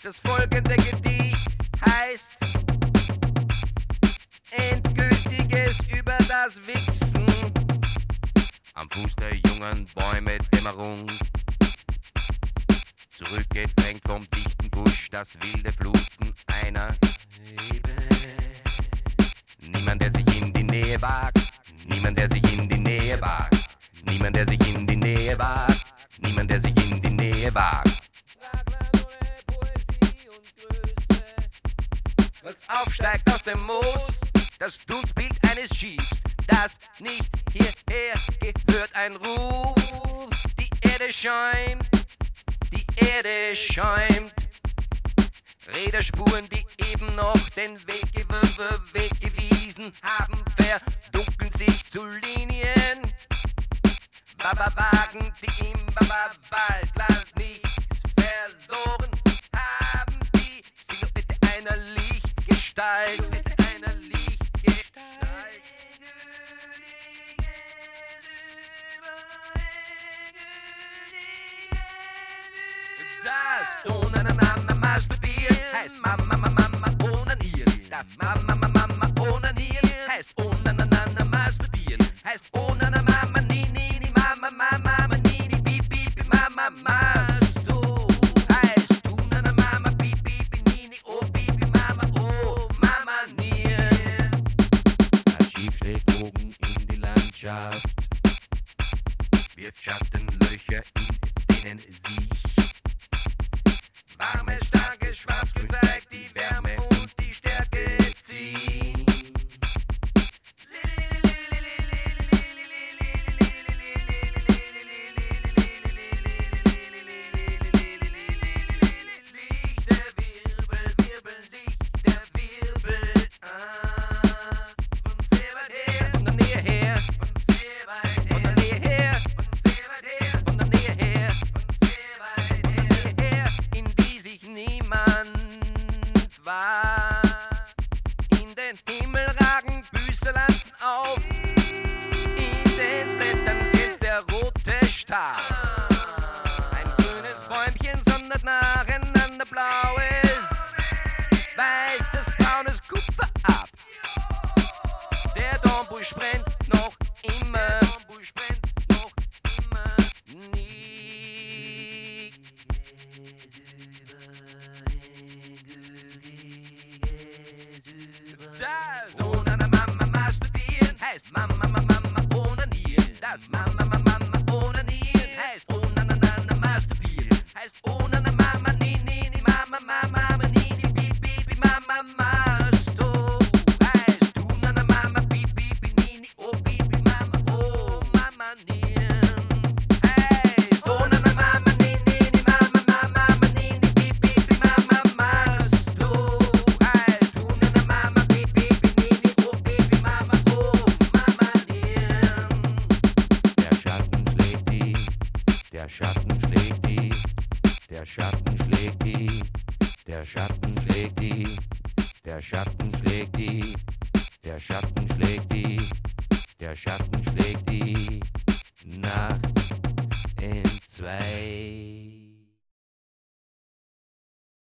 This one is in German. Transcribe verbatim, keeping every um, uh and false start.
Das folgende Gedicht heißt Endgültiges über das Wichsen. Am Fuß der jungen Bäume Dämmerung, zurückgedrängt vom dichten Busch das wilde Fluten einer Ebene. Niemand, der sich in die Nähe wagt, niemand, der sich in die Nähe wagt, niemand, der sich in die Nähe wagt, niemand, der sich in die Nähe wagt. Was aufsteigt aus dem Moos, das Dunstbild eines Schiffs, das nicht hierher gehört, ein Ruf. Die Erde schäumt, die Erde schäumt. Räderspuren, die eben noch den Weg, ge Weg gewiesen haben, verdunkeln sich zu Linien. Wagen, die im Waldland nichts verloren haben, die Silhouette einer Lichtgestalt, mit einer Lichtgestalt. Das ohne Mama masturbieren heißt Mama, Mama, Mama onanieren. Das Mama, Mama, Mama onanieren heißt ohne Mama masturbieren. Heißt ohne Mama, ni, ni, ni, Mama, Mama, Mama, ni, ni, bi, bi, bi, Mama, Mastu. Heißt ohne Mama, bi, bi, bi, ni, ni, oh, bi, bi, Mama, oh, Mama, nieren. Das Schiff schlägt Bogen in die Landschaft, wirft Schattenlöcher, in denen sich warme, starke, schwarz gezeigt, die Wärme und die Stärke ziehen. Lichter Wirbel, Wirbel, lichter Wirbel, ah. Von sehr weit her, von der Nähe her, von sehr weit her, von der Nähe her, von sehr weit her, von der Nähe her, von sehr weit her, von der Nähe her, in die sich niemand war. In den Himmel ragen Büßelanzen auf, in den Blättern glänzt der rote Star. Ein grünes Bäumchen sondert nacheinander blaues, weißes, braunes Kupfer ab. Der Dornbusch brennt noch immer, der Dornbusch brennt noch immer, nie. Das ohne Mama masturbieren heißt Mama, Mama, Mama onanieren. Das Mama, Mama, Mama onanieren heißt ohne Mama masturbieren. Heißt ohne Mama, ni, ni, ni, Mama, Mama, Mama, ni, ni, bi, bi, bi, Mama, Mastu. Heißt ohne Mama, bi, bi, bi, ni, ni, oh, bi, bi, Mama, oh, Mama, nieren. Heißt ohne Mama, ni, ni, ni, Mama, Mama, Mama, ni, ni, bi, bi, bi, Mama, Mastu. Heißt ohne Mama, bi, bi, bi, ni, ni, oh, bi, bi, Mama, oh, Mama, nieren. Der Schatten schlägt die, der Schatten schlägt die, der Schatten schlägt die, der Schatten schlägt die, der Schatten schlägt die, der Schatten schlägt die, der Schatten schlägt die Nacht in zwei.